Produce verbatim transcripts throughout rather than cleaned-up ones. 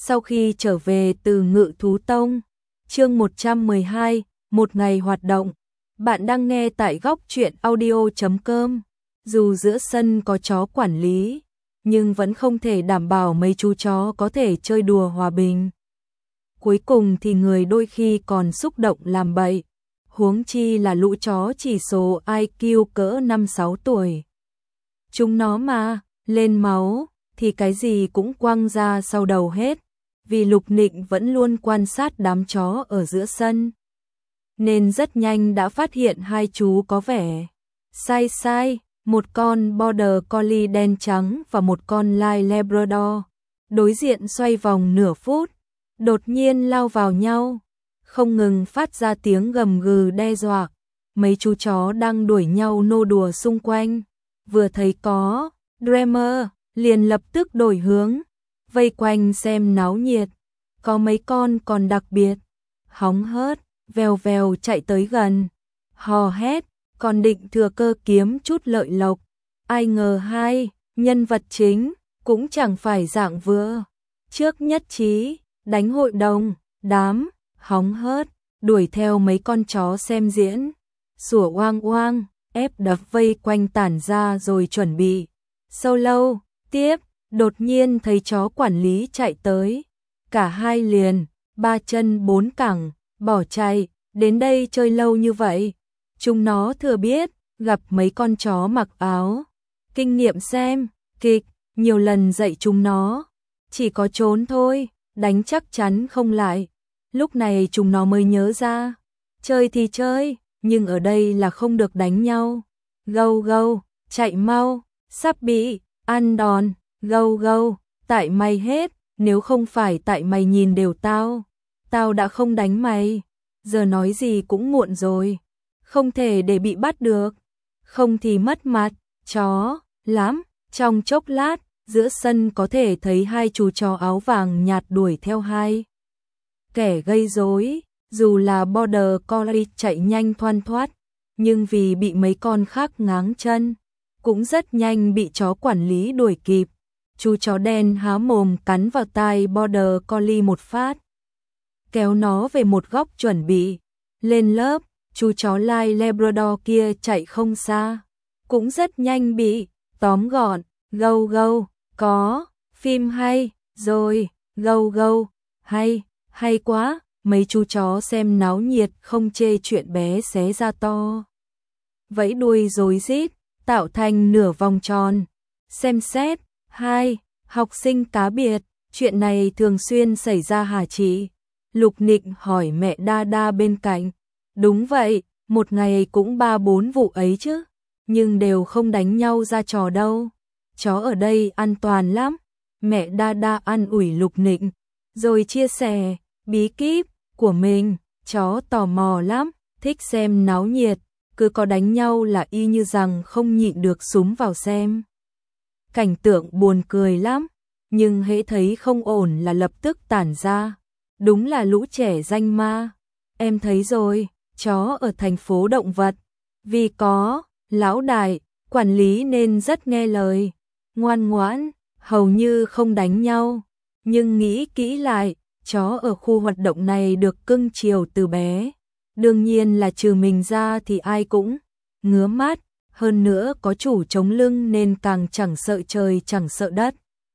Sau khi trở về từ Ngự Thú Tông, chương một trăm mười hai, một ngày hoạt động. Bạn đang nghe tại góc truyện audio chấm com. Dù giữa sân có chó quản lý, nhưng vẫn không thể đảm bảo mấy chú chó có thể chơi đùa hòa bình. Cuối cùng thì người đôi khi còn xúc động làm bậy, huống chi là lũ chó chỉ số i kiu cỡ năm sáu tuổi. Chúng nó mà, lên máu, thì cái gì cũng quăng ra sau đầu hết, vì Lục Nịnh vẫn luôn quan sát đám chó ở giữa sân. Nên rất nhanh đã phát hiện hai chú có vẻ sai sai, một con Border Collie đen trắng và một con Lai Labrador. Đối diện xoay vòng nửa phút, đột nhiên lao vào nhau, không ngừng phát ra tiếng gầm gừ đe dọa. Mấy chú chó đang đuổi nhau nô đùa xung quanh, vừa thấy có Dreamer, liền lập tức đổi hướng, vây quanh xem náo nhiệt. Có mấy con còn đặc biệt hóng hớt, vèo vèo chạy tới gần, hò hét, còn định thừa cơ kiếm chút lợi lộc. Ai ngờ hai nhân vật chính cũng chẳng phải dạng vừa trước nhất trí, đánh hội đồng, đám hóng hớt đuổi theo mấy con chó xem diễn, sủa oang oang, ép đập vây quanh tản ra rồi chuẩn bị solo tiếp. Đột nhiên thấy chó quản lý chạy tới, cả hai liền ba chân bốn cẳng bỏ chạy. Đến đây chơi lâu như vậy, chúng nó thừa biết gặp mấy con chó mặc áo kinh nghiệm xem kịch nhiều lần dạy chúng nó, chỉ có trốn thôi, đánh chắc chắn không lại. Lúc này chúng nó mới nhớ ra, chơi thì chơi, nhưng ở đây là không được đánh nhau. Gâu gâu, chạy mau, sắp bị ăn đòn. Gâu gâu, tại mày hết, nếu không phải tại mày nhìn đều tao, tao đã không đánh mày. Giờ nói gì cũng muộn rồi, không thể để bị bắt được, không thì mất mặt chó lắm. Trong chốc lát, giữa sân có thể thấy hai chú chó áo vàng nhạt đuổi theo hai kẻ gây rối. Dù là Border Collie chạy nhanh thoăn thoắt, nhưng vì bị mấy con khác ngáng chân, cũng rất nhanh bị chó quản lý đuổi kịp. Chú chó đen há mồm cắn vào tai Border Collie một phát, kéo nó về một góc chuẩn bị lên lớp. Chú chó Lai Labrador kia chạy không xa, cũng rất nhanh bị tóm gọn. Gâu gâu, có phim hay rồi, gâu gâu, hay, hay quá. Mấy chú chó xem náo nhiệt không chê chuyện bé xé ra to, vẫy đuôi rối rít, tạo thành nửa vòng tròn. Xem xét, hai học sinh cá biệt, chuyện này thường xuyên xảy ra hả chị? Lục Nịnh hỏi mẹ Đa Đa bên cạnh. Đúng vậy, một ngày cũng ba bốn vụ ấy chứ, nhưng đều không đánh nhau ra trò đâu. Chó ở đây an toàn lắm. Mẹ Đa Đa an ủi Lục Nịnh, rồi chia sẻ bí kíp của mình. Chó tò mò lắm, thích xem náo nhiệt, cứ có đánh nhau là y như rằng không nhịn được súm vào xem. Cảnh tượng buồn cười lắm, nhưng hễ thấy không ổn là lập tức tản ra. Đúng là lũ trẻ danh ma. Em thấy rồi, chó ở thành phố động vật, vì có lão đại quản lý nên rất nghe lời, ngoan ngoãn, hầu như không đánh nhau. Nhưng nghĩ kỹ lại, chó ở khu hoạt động này được cưng chiều từ bé, đương nhiên là trừ mình ra thì ai cũng ngứa mắt. Hơn nữa có chủ chống lưng nên càng chẳng sợ trời chẳng sợ đất.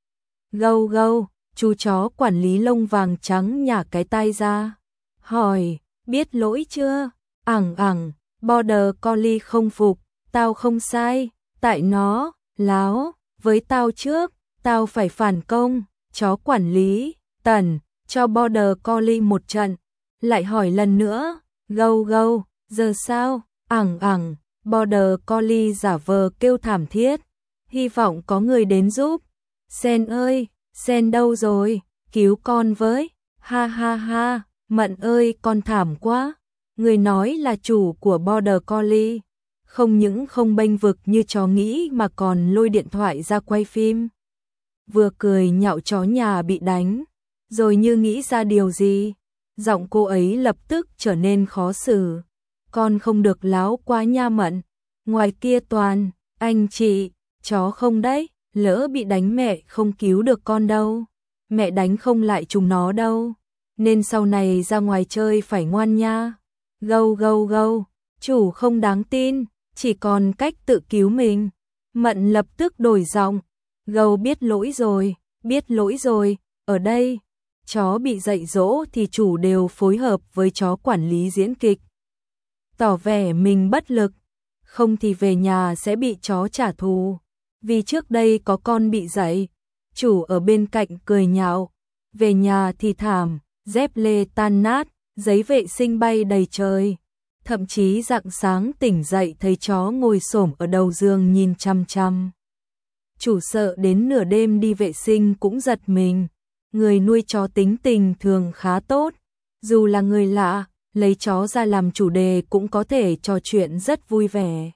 Gâu gâu, chú chó quản lý lông vàng trắng nhả cái tai ra, hỏi, biết lỗi chưa? Ẳng ẳng, Border Collie không phục, tao không sai, tại nó láo với tao trước, tao phải phản công. Chó quản lý tần cho Border Collie một trận, lại hỏi lần nữa, gâu gâu, giờ sao? Ẳng ẳng, Border Collie giả vờ kêu thảm thiết, hy vọng có người đến giúp. Sen ơi, Sen đâu rồi? Cứu con với. Ha ha ha, Mận ơi con thảm quá. Người nói là chủ của Border Collie, không những không bênh vực như chó nghĩ mà còn lôi điện thoại ra quay phim. Vừa cười nhạo chó nhà bị đánh, rồi như nghĩ ra điều gì, giọng cô ấy lập tức trở nên khó xử. Con không được láo quá nha Mận, ngoài kia toàn anh chị, chó không đấy, lỡ bị đánh mẹ không cứu được con đâu. mẹ đánh không lại chúng nó đâu, nên sau này ra ngoài chơi phải ngoan nha. Gâu gâu gâu, chủ không đáng tin, chỉ còn cách tự cứu mình. Mận lập tức đổi giọng, Gâu biết lỗi rồi, biết lỗi rồi, ở đây, chó bị dạy dỗ thì chủ đều phối hợp với chó quản lý diễn kịch. Tỏ vẻ mình bất lực, không thì về nhà sẽ bị chó trả thù. Vì trước đây có con bị dạy, chủ ở bên cạnh cười nhạo, về nhà thì thảm, dép lê tan nát, giấy vệ sinh bay đầy trời. Thậm chí rạng sáng tỉnh dậy thấy chó ngồi xổm ở đầu giường nhìn chăm chăm. Chủ sợ đến nửa đêm đi vệ sinh cũng giật mình. Người nuôi chó tính tình thường khá tốt, dù là người lạ, lấy chó ra làm chủ đề cũng có thể trò chuyện rất vui vẻ.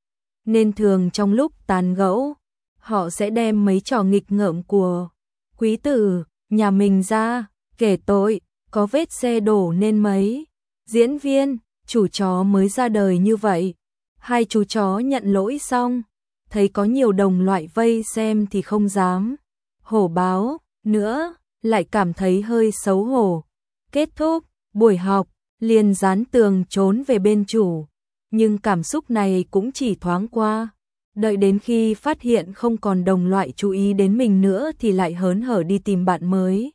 Nên thường trong lúc tán gẫu, họ sẽ đem mấy trò nghịch ngợm của quý tử nhà mình ra, kể tội, có vết xe đổ nên mấy diễn viên, chủ chó mới ra đời như vậy. Hai chú chó nhận lỗi xong, thấy có nhiều đồng loại vây xem thì không dám hổ báo nữa, lại cảm thấy hơi xấu hổ. Kết thúc buổi học, liền dán tường trốn về bên chủ, nhưng cảm xúc này cũng chỉ thoáng qua. Đợi đến khi phát hiện không còn đồng loại chú ý đến mình nữa thì lại hớn hở đi tìm bạn mới.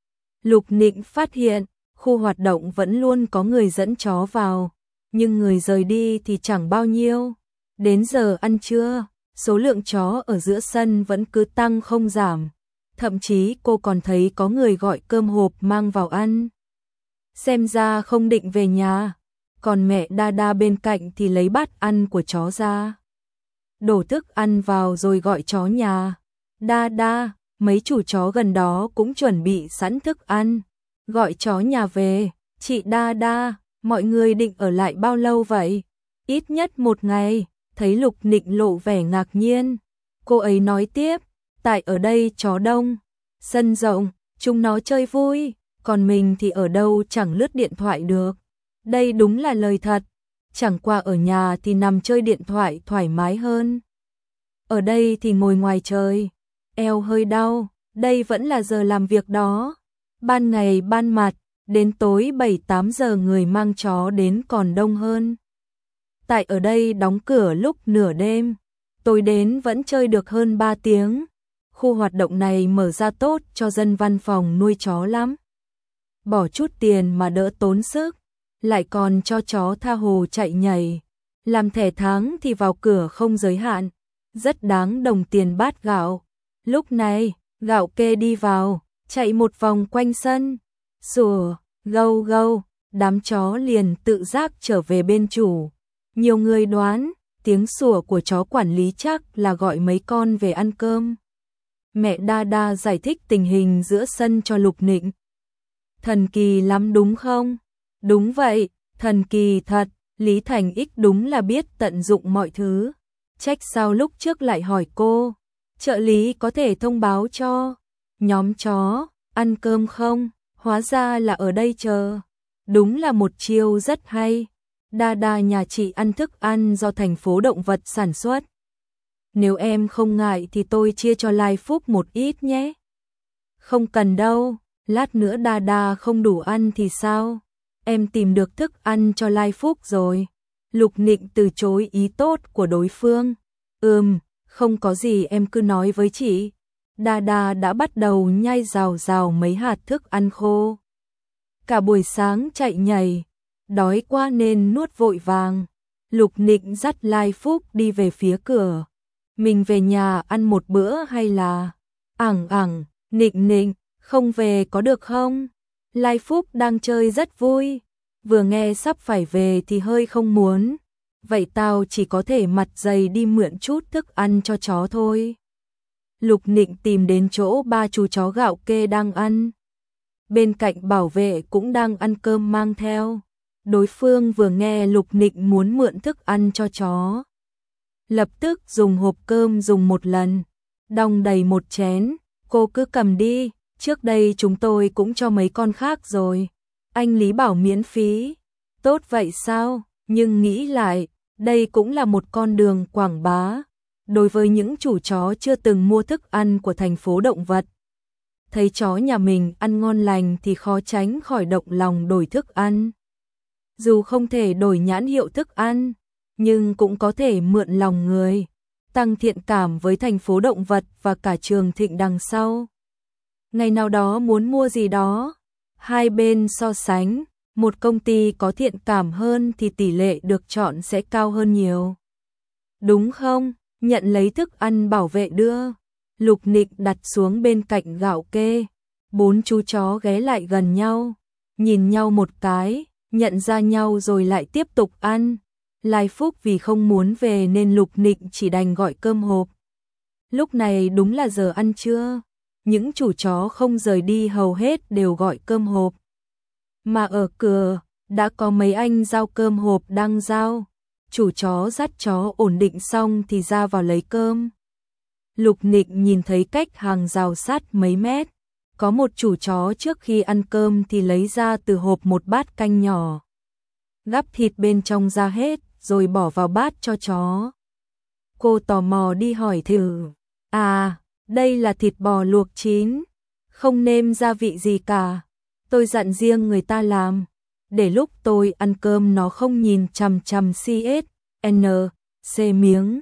Lục Nịnh phát hiện, khu hoạt động vẫn luôn có người dẫn chó vào, nhưng người rời đi thì chẳng bao nhiêu. Đến giờ ăn trưa, số lượng chó ở giữa sân vẫn cứ tăng không giảm. Thậm chí cô còn thấy có người gọi cơm hộp mang vào ăn. Xem ra không định về nhà, còn mẹ Đa Đa bên cạnh thì lấy bát ăn của chó ra, đổ thức ăn vào rồi gọi chó nhà. Đa Đa, mấy chủ chó gần đó cũng chuẩn bị sẵn thức ăn, gọi chó nhà về. Chị Đa Đa, mọi người định ở lại bao lâu vậy? Ít nhất một ngày. Thấy Lục Nịnh lộ vẻ ngạc nhiên, cô ấy nói tiếp, tại ở đây chó đông, sân rộng, chúng nó chơi vui, còn mình thì ở đâu chẳng lướt điện thoại được. Đây đúng là lời thật, chẳng qua ở nhà thì nằm chơi điện thoại thoải mái hơn. Ở đây thì ngồi ngoài trời, eo hơi đau, đây vẫn là giờ làm việc đó. Ban ngày ban mặt, đến tối bảy tám giờ người mang chó đến còn đông hơn. Tại ở đây đóng cửa lúc nửa đêm, tối đến vẫn chơi được hơn ba tiếng. Khu hoạt động này mở ra tốt cho dân văn phòng nuôi chó lắm. Bỏ chút tiền mà đỡ tốn sức, lại còn cho chó tha hồ chạy nhảy. Làm thẻ tháng thì vào cửa không giới hạn, rất đáng đồng tiền bát gạo. Lúc này, gạo kê đi vào, chạy một vòng quanh sân, sủa, gâu gâu, đám chó liền tự giác trở về bên chủ. Nhiều người đoán, tiếng sủa của chó quản lý chắc là gọi mấy con về ăn cơm. Mẹ Đa Đa giải thích tình hình giữa sân cho Lục Nịnh. Thần kỳ lắm đúng không? Đúng vậy, thần kỳ thật, Lý Thành Ích đúng là biết tận dụng mọi thứ. Trách sao lúc trước lại hỏi cô, trợ lý có thể thông báo cho nhóm chó ăn cơm không? Hóa ra là ở đây chờ. Đúng là một chiêu rất hay. Đa Đa nhà chị ăn thức ăn do thành phố động vật sản xuất. Nếu em không ngại thì tôi chia cho Lai Phúc một ít nhé. Không cần đâu, lát nữa Đa Đa không đủ ăn thì sao? Em tìm được thức ăn cho Lai Phúc rồi. Lục Nịnh từ chối ý tốt của đối phương. Ừm, không có gì em cứ nói với chị. Đa Đa đã bắt đầu nhai rào rào mấy hạt thức ăn khô. Cả buổi sáng chạy nhảy, đói quá nên nuốt vội vàng. Lục Nịnh dắt Lai Phúc đi về phía cửa. Mình về nhà ăn một bữa hay là... Ẳng ẳng, Nịnh Nịnh, không về có được không? Lai Phúc đang chơi rất vui. Vừa nghe sắp phải về thì hơi không muốn. Vậy tao chỉ có thể mặt dày đi mượn chút thức ăn cho chó thôi. Lục Nịnh tìm đến chỗ ba chú chó gạo kê đang ăn. Bên cạnh bảo vệ cũng đang ăn cơm mang theo. Đối phương vừa nghe Lục Nịnh muốn mượn thức ăn cho chó, lập tức dùng hộp cơm dùng một lần, đong đầy một chén. Cô cứ cầm đi, trước đây chúng tôi cũng cho mấy con khác rồi. Anh Lý bảo miễn phí. Tốt vậy sao? Nhưng nghĩ lại, đây cũng là một con đường quảng bá. Đối với những chủ chó chưa từng mua thức ăn của thành phố động vật, thấy chó nhà mình ăn ngon lành thì khó tránh khỏi động lòng đổi thức ăn. Dù không thể đổi nhãn hiệu thức ăn, nhưng cũng có thể mượn lòng người, tăng thiện cảm với thành phố động vật và cả Trường Thịnh đằng sau. Ngày nào đó muốn mua gì đó, hai bên so sánh, một công ty có thiện cảm hơn thì tỷ lệ được chọn sẽ cao hơn nhiều. Đúng không? Nhận lấy thức ăn bảo vệ đưa. Lục Nịnh đặt xuống bên cạnh gạo kê. Bốn chú chó ghé lại gần nhau, nhìn nhau một cái, nhận ra nhau rồi lại tiếp tục ăn. Lai Phúc vì không muốn về nên Lục Nịnh chỉ đành gọi cơm hộp. Lúc này đúng là giờ ăn trưa. Những chủ chó không rời đi hầu hết đều gọi cơm hộp. Mà ở cửa, đã có mấy anh giao cơm hộp đang giao. Chủ chó dắt chó ổn định xong thì ra vào lấy cơm. Lục Nịnh nhìn thấy cách hàng rào sát mấy mét. Có một chủ chó trước khi ăn cơm thì lấy ra từ hộp một bát canh nhỏ. Gắp thịt bên trong ra hết, rồi bỏ vào bát cho chó. Cô tò mò đi hỏi thử. À, đây là thịt bò luộc chín, không nêm gia vị gì cả. Tôi dặn riêng người ta làm, để lúc tôi ăn cơm nó không nhìn chằm chằm xê ét en xê miếng.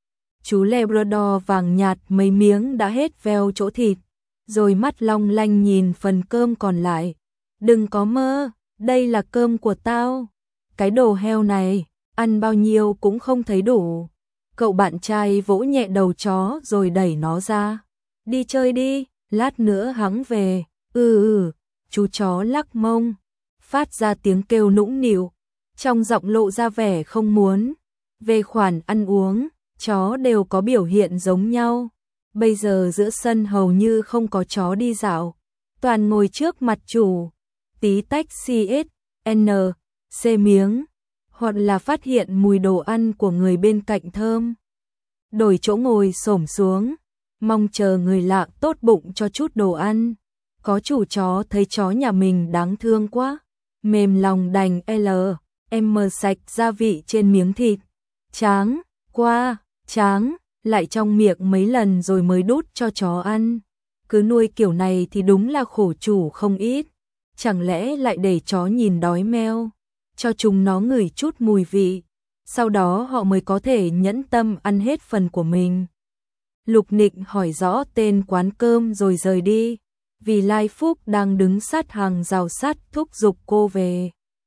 Chú Labrador vàng nhạt mấy miếng đã hết veo chỗ thịt, rồi mắt long lanh nhìn phần cơm còn lại. Đừng có mơ, đây là cơm của tao. Cái đồ heo này, ăn bao nhiêu cũng không thấy đủ. Cậu bạn trai vỗ nhẹ đầu chó rồi đẩy nó ra. Đi chơi đi, lát nữa hắn về. Ừ ừ, chú chó lắc mông, phát ra tiếng kêu nũng nịu, trong giọng lộ ra vẻ không muốn. Về khoản ăn uống, chó đều có biểu hiện giống nhau. Bây giờ giữa sân hầu như không có chó đi dạo, toàn ngồi trước mặt chủ, tí tách xê ét en xê miếng, hoặc là phát hiện mùi đồ ăn của người bên cạnh thơm. Đổi chỗ ngồi xổm xuống, mong chờ người lạ tốt bụng cho chút đồ ăn. Có chủ chó thấy chó nhà mình đáng thương quá, mềm lòng đành L, em mờ sạch gia vị trên miếng thịt. Tráng, qua, tráng, lại trong miệng mấy lần rồi mới đút cho chó ăn. Cứ nuôi kiểu này thì đúng là khổ chủ không ít. Chẳng lẽ lại để chó nhìn đói meo, cho chúng nó ngửi chút mùi vị, sau đó họ mới có thể nhẫn tâm ăn hết phần của mình. Lục Nịnh hỏi rõ tên quán cơm rồi rời đi, vì Lai Phúc đang đứng sát hàng rào sắt thúc giục cô về.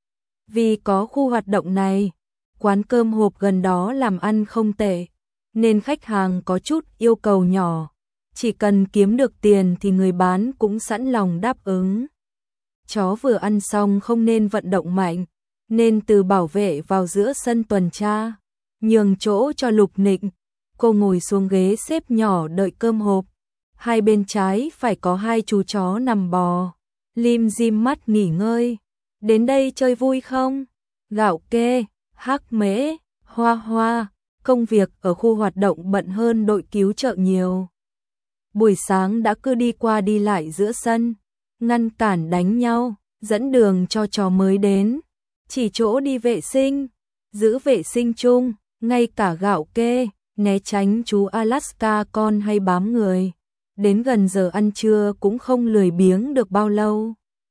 Vì có khu hoạt động này, quán cơm hộp gần đó làm ăn không tệ, nên khách hàng có chút yêu cầu nhỏ. Chỉ cần kiếm được tiền thì người bán cũng sẵn lòng đáp ứng. Chó vừa ăn xong không nên vận động mạnh, nên từ bảo vệ vào giữa sân tuần tra, nhường chỗ cho Lục Nịnh. Cô ngồi xuống ghế xếp nhỏ đợi cơm hộp. Hai bên trái phải có hai chú chó nằm bò, lim dim mắt nghỉ ngơi. Đến đây chơi vui không? Gạo kê, hắc mễ, hoa hoa. Công việc ở khu hoạt động bận hơn đội cứu trợ nhiều. Buổi sáng đã cứ đi qua đi lại giữa sân, ngăn cản đánh nhau, dẫn đường cho chó mới đến, chỉ chỗ đi vệ sinh, giữ vệ sinh chung, ngay cả gạo kê, né tránh chú Alaska con hay bám người. Đến gần giờ ăn trưa cũng không lười biếng được bao lâu.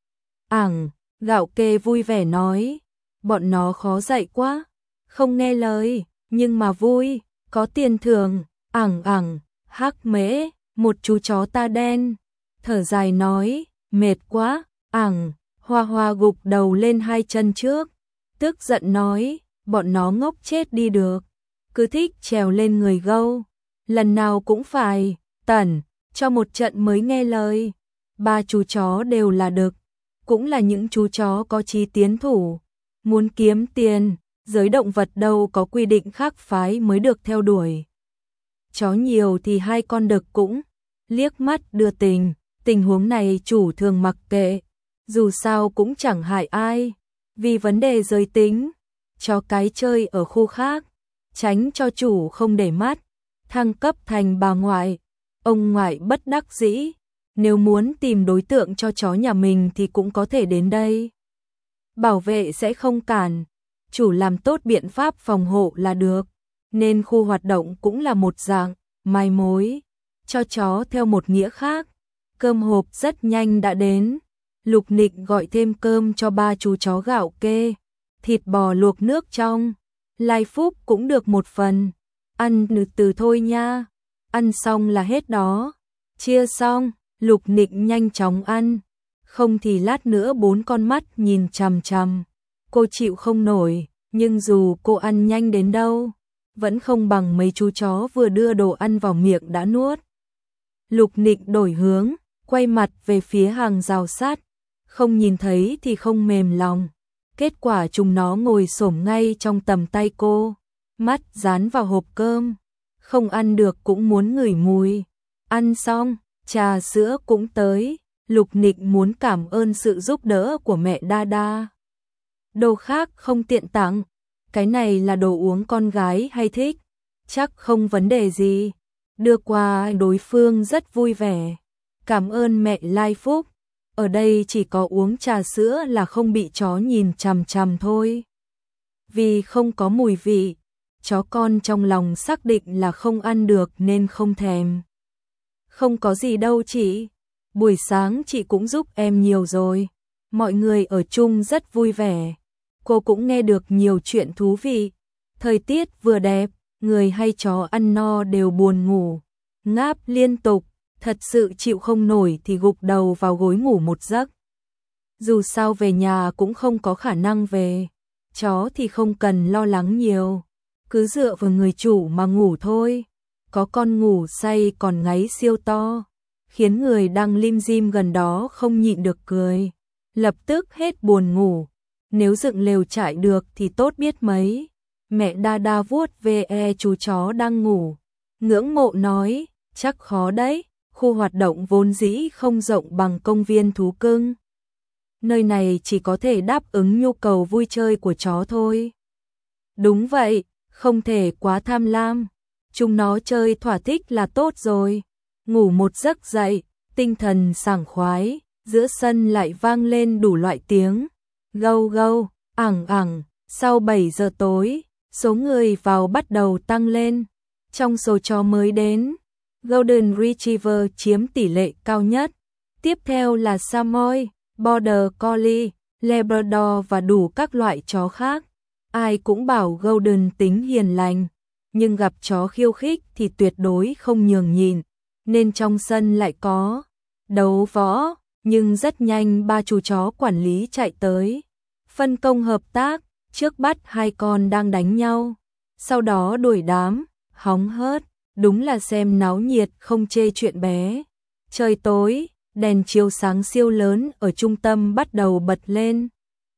Ảng, gạo kê vui vẻ nói, bọn nó khó dạy quá, không nghe lời, nhưng mà vui, có tiền thưởng. Ảng ảng, hắc mễ, một chú chó ta đen, thở dài nói, mệt quá. Ảng, hoa hoa gục đầu lên hai chân trước, tức giận nói, bọn nó ngốc chết đi được, cứ thích trèo lên người gâu, lần nào cũng phải tẩn cho một trận mới nghe lời. Ba chú chó đều là đực, cũng là những chú chó có chí tiến thủ, muốn kiếm tiền, giới động vật đâu có quy định khác phái mới được theo đuổi. Chó nhiều thì hai con đực cũng liếc mắt đưa tình, tình huống này chủ thường mặc kệ, dù sao cũng chẳng hại ai. Vì vấn đề giới tính, chó cái chơi ở khu khác, tránh cho chủ không để mắt, thăng cấp thành bà ngoại. Ông ngoại bất đắc dĩ, nếu muốn tìm đối tượng cho chó nhà mình thì cũng có thể đến đây. Bảo vệ sẽ không cản, chủ làm tốt biện pháp phòng hộ là được, nên khu hoạt động cũng là một dạng mai mối cho chó theo một nghĩa khác. Cơm hộp rất nhanh đã đến. Lục Nịnh gọi thêm cơm cho ba chú chó gạo kê, thịt bò luộc nước trong. Lai Phúc cũng được một phần. Ăn từ từ thôi nha. Ăn xong là hết đó. Chia xong, Lục Nịnh nhanh chóng ăn. Không thì lát nữa bốn con mắt nhìn chằm chằm. Cô chịu không nổi, nhưng dù cô ăn nhanh đến đâu, vẫn không bằng mấy chú chó vừa đưa đồ ăn vào miệng đã nuốt. Lục Nịnh đổi hướng, quay mặt về phía hàng rào sắt. Không nhìn thấy thì không mềm lòng. Kết quả chúng nó ngồi xổm ngay trong tầm tay cô, mắt dán vào hộp cơm. Không ăn được cũng muốn ngửi mùi. Ăn xong, trà sữa cũng tới. Lục Nịnh muốn cảm ơn sự giúp đỡ của mẹ Đa Đa. Đồ khác không tiện tặng. Cái này là đồ uống con gái hay thích. Chắc không vấn đề gì. Đưa qua đối phương rất vui vẻ. Cảm ơn mẹ Lai Phúc. Ở đây chỉ có uống trà sữa là không bị chó nhìn chằm chằm thôi. Vì không có mùi vị, chó con trong lòng xác định là không ăn được nên không thèm. Không có gì đâu chị. Buổi sáng chị cũng giúp em nhiều rồi. Mọi người ở chung rất vui vẻ. Cô cũng nghe được nhiều chuyện thú vị. Thời tiết vừa đẹp, người hay chó ăn no đều buồn ngủ, ngáp liên tục. Thật sự chịu không nổi thì gục đầu vào gối ngủ một giấc. Dù sao về nhà cũng không có khả năng về. Chó thì không cần lo lắng nhiều. Cứ dựa vào người chủ mà ngủ thôi. Có con ngủ say còn ngáy siêu to, khiến người đang lim dim gần đó không nhịn được cười. Lập tức hết buồn ngủ. Nếu dựng lều trại được thì tốt biết mấy. Mẹ Đa Đa vuốt ve chú chó đang ngủ. Ngưỡng mộ nói, chắc khó đấy. Khu hoạt động vốn dĩ không rộng bằng công viên thú cưng. Nơi này chỉ có thể đáp ứng nhu cầu vui chơi của chó thôi. Đúng vậy, không thể quá tham lam. Chúng nó chơi thỏa thích là tốt rồi. Ngủ một giấc dậy, tinh thần sảng khoái, giữa sân lại vang lên đủ loại tiếng. Gâu gâu, ẳng ẳng, sau bảy giờ tối, số người vào bắt đầu tăng lên. Trong số chó mới đến, Golden Retriever chiếm tỷ lệ cao nhất. Tiếp theo là Samoy, Border Collie, Labrador và đủ các loại chó khác. Ai cũng bảo Golden tính hiền lành, nhưng gặp chó khiêu khích thì tuyệt đối không nhường nhịn. Nên trong sân lại có đấu võ, nhưng rất nhanh ba chú chó quản lý chạy tới. Phân công hợp tác, trước bắt hai con đang đánh nhau, sau đó đuổi đám, hóng hớt. Đúng là xem náo nhiệt không chê chuyện bé. Trời tối, đèn chiếu sáng siêu lớn ở trung tâm bắt đầu bật lên.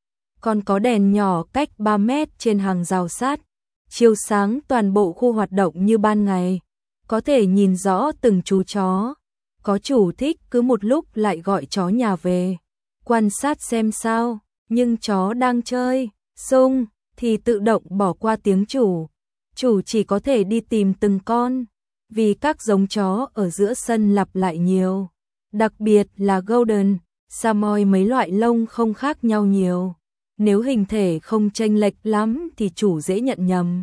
Còn có đèn nhỏ cách ba mét trên hàng rào sắt, chiếu sáng toàn bộ khu hoạt động như ban ngày. Có thể nhìn rõ từng chú chó. Có chủ thích cứ một lúc lại gọi chó nhà về, quan sát xem sao. Nhưng chó đang chơi, sung, thì tự động bỏ qua tiếng chủ. Chủ chỉ có thể đi tìm từng con, vì các giống chó ở giữa sân lặp lại nhiều. Đặc biệt là Golden, Samoy mấy loại lông không khác nhau nhiều. Nếu hình thể không chênh lệch lắm thì chủ dễ nhận nhầm.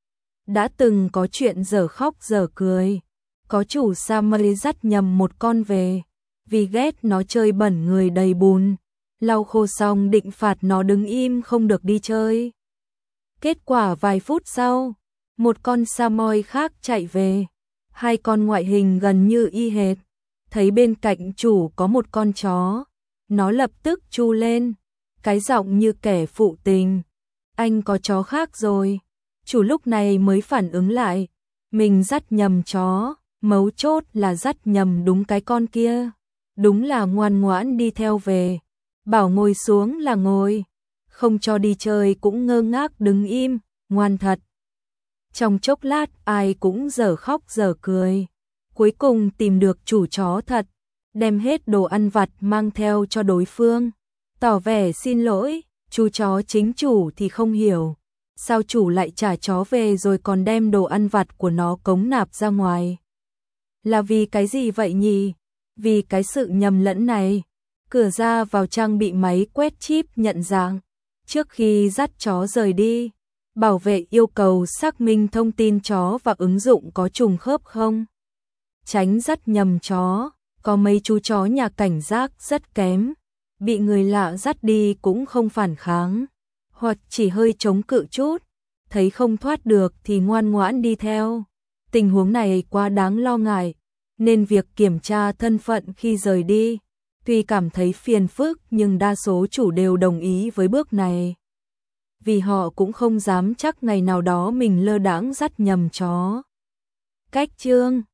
Đã từng có chuyện dở khóc dở cười. Có chủ Samoy dắt nhầm một con về, vì ghét nó chơi bẩn người đầy bùn. Lau khô xong định phạt nó đứng im không được đi chơi. Kết quả vài phút sau, một con Samoy khác chạy về. Hai con ngoại hình gần như y hệt. Thấy bên cạnh chủ có một con chó, nó lập tức chu lên, cái giọng như kẻ phụ tình. Anh có chó khác rồi. Chủ lúc này mới phản ứng lại, mình dắt nhầm chó, mấu chốt là dắt nhầm đúng cái con kia. Đúng là ngoan ngoãn đi theo về, bảo ngồi xuống là ngồi, không cho đi chơi cũng ngơ ngác đứng im, ngoan thật. Trong chốc lát ai cũng dở khóc dở cười. Cuối cùng tìm được chủ chó thật, đem hết đồ ăn vặt mang theo cho đối phương, tỏ vẻ xin lỗi. Chú chó chính chủ thì không hiểu, sao chủ lại trả chó về rồi còn đem đồ ăn vặt của nó cống nạp ra ngoài. Là vì cái gì vậy nhỉ? Vì cái sự nhầm lẫn này. Cửa ra vào trang bị máy quét chip nhận dạng. Trước khi dắt chó rời đi, bảo vệ yêu cầu xác minh thông tin chó và ứng dụng có trùng khớp không. Tránh dắt nhầm chó. Có mấy chú chó nhà cảnh giác rất kém, bị người lạ dắt đi cũng không phản kháng, hoặc chỉ hơi chống cự chút, thấy không thoát được thì ngoan ngoãn đi theo. Tình huống này quá đáng lo ngại, nên việc kiểm tra thân phận khi rời đi, tuy cảm thấy phiền phức nhưng đa số chủ đều đồng ý với bước này. Vì họ cũng không dám chắc ngày nào đó mình lơ đãng dắt nhầm chó. Cách chương